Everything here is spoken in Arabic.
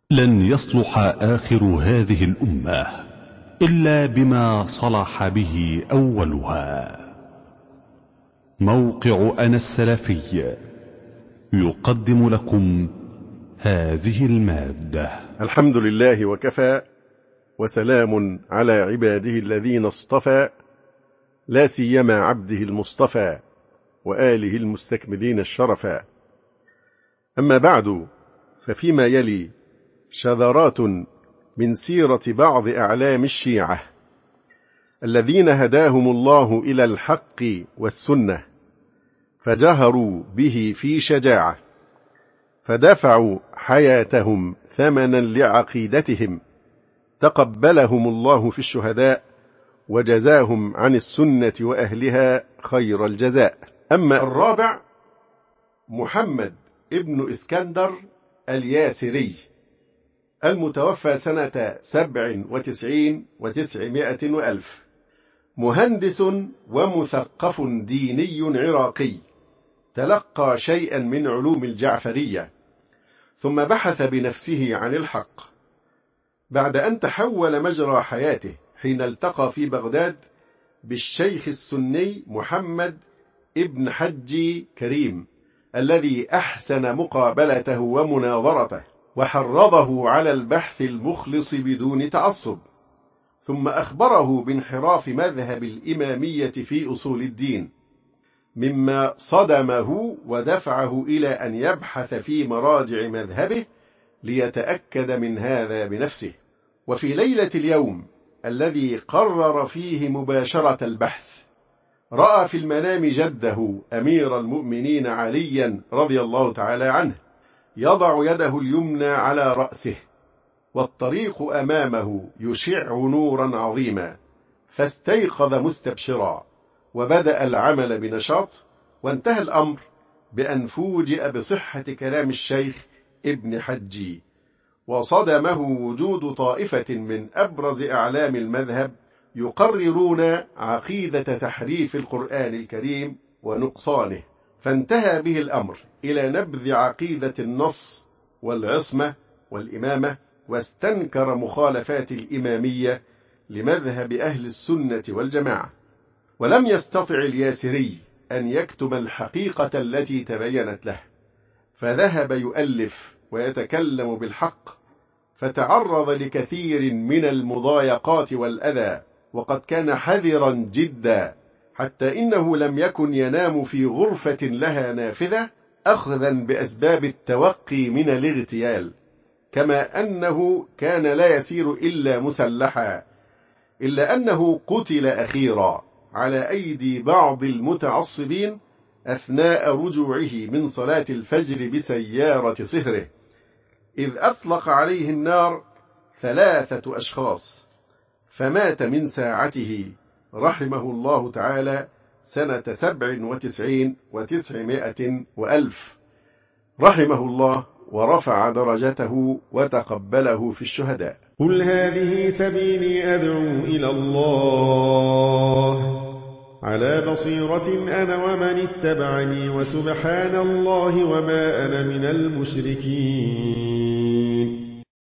لن يصلح آخر هذه الأمة إلا بما صلح به أولها. موقع أنا السلفي يقدم لكم هذه المادة. الحمد لله وكفى، وسلام على عباده الذين اصطفى، لا سيما عبده المصطفى وآله المستكملين الشرفا. أما بعد، ففيما يلي شذرات من سيرة بعض أعلام الشيعة الذين هداهم الله إلى الحق والسنة، فجهروا به في شجاعة، فدفعوا حياتهم ثمنا لعقيدتهم، تقبلهم الله في الشهداء وجزاهم عن السنة وأهلها خير الجزاء. أما الرابع، محمد ابن إسكندر الياسري، المتوفى سنة 97 و900 وألف، مهندس ومثقف ديني عراقي، تلقى شيئا من علوم الجعفرية، ثم بحث بنفسه عن الحق، بعد أن تحول مجرى حياته حين التقى في بغداد بالشيخ السني محمد ابن حجي كريم، الذي أحسن مقابلته ومناظرته، وحرضه على البحث المخلص بدون تعصب، ثم أخبره بانحراف مذهب الإمامية في أصول الدين، مما صدمه ودفعه إلى أن يبحث في مراجع مذهبه ليتأكد من هذا بنفسه. وفي ليلة اليوم الذي قرر فيه مباشرة البحث، رأى في المنام جده أمير المؤمنين عليا رضي الله تعالى عنه يضع يده اليمنى على رأسه، والطريق أمامه يشع نورا عظيما، فاستيقظ مستبشرا وبدأ العمل بنشاط، وانتهى الأمر بأن فوجئ بصحة كلام الشيخ ابن حجي، وصدمه وجود طائفة من أبرز أعلام المذهب يقررون عقيدة تحريف القرآن الكريم ونقصانه، فانتهى به الأمر إلى نبذ عقيدة النص والعصمة والإمامة، واستنكر مخالفات الإمامية لمذهب أهل السنة والجماعة. ولم يستطع الياسري أن يكتم الحقيقة التي تبينت له، فذهب يؤلف ويتكلم بالحق، فتعرض لكثير من المضايقات والأذى، وقد كان حذرا جدا، حتى إنه لم يكن ينام في غرفة لها نافذة أخذا بأسباب التوقي من الاغتيال، كما أنه كان لا يسير إلا مسلحا، إلا أنه قتل أخيرا على أيدي بعض المتعصبين أثناء رجوعه من صلاة الفجر بسيارة صهره، إذ أطلق عليه النار 3 أشخاص، فمات من ساعته رحمه الله تعالى سنة 97 و900 وألف، رحمه الله ورفع درجته وتقبله في الشهداء. قل هذه سبيلي أدعو إلى الله على بصيرة أنا ومن اتبعني، وسبحان الله وما أنا من المشركين.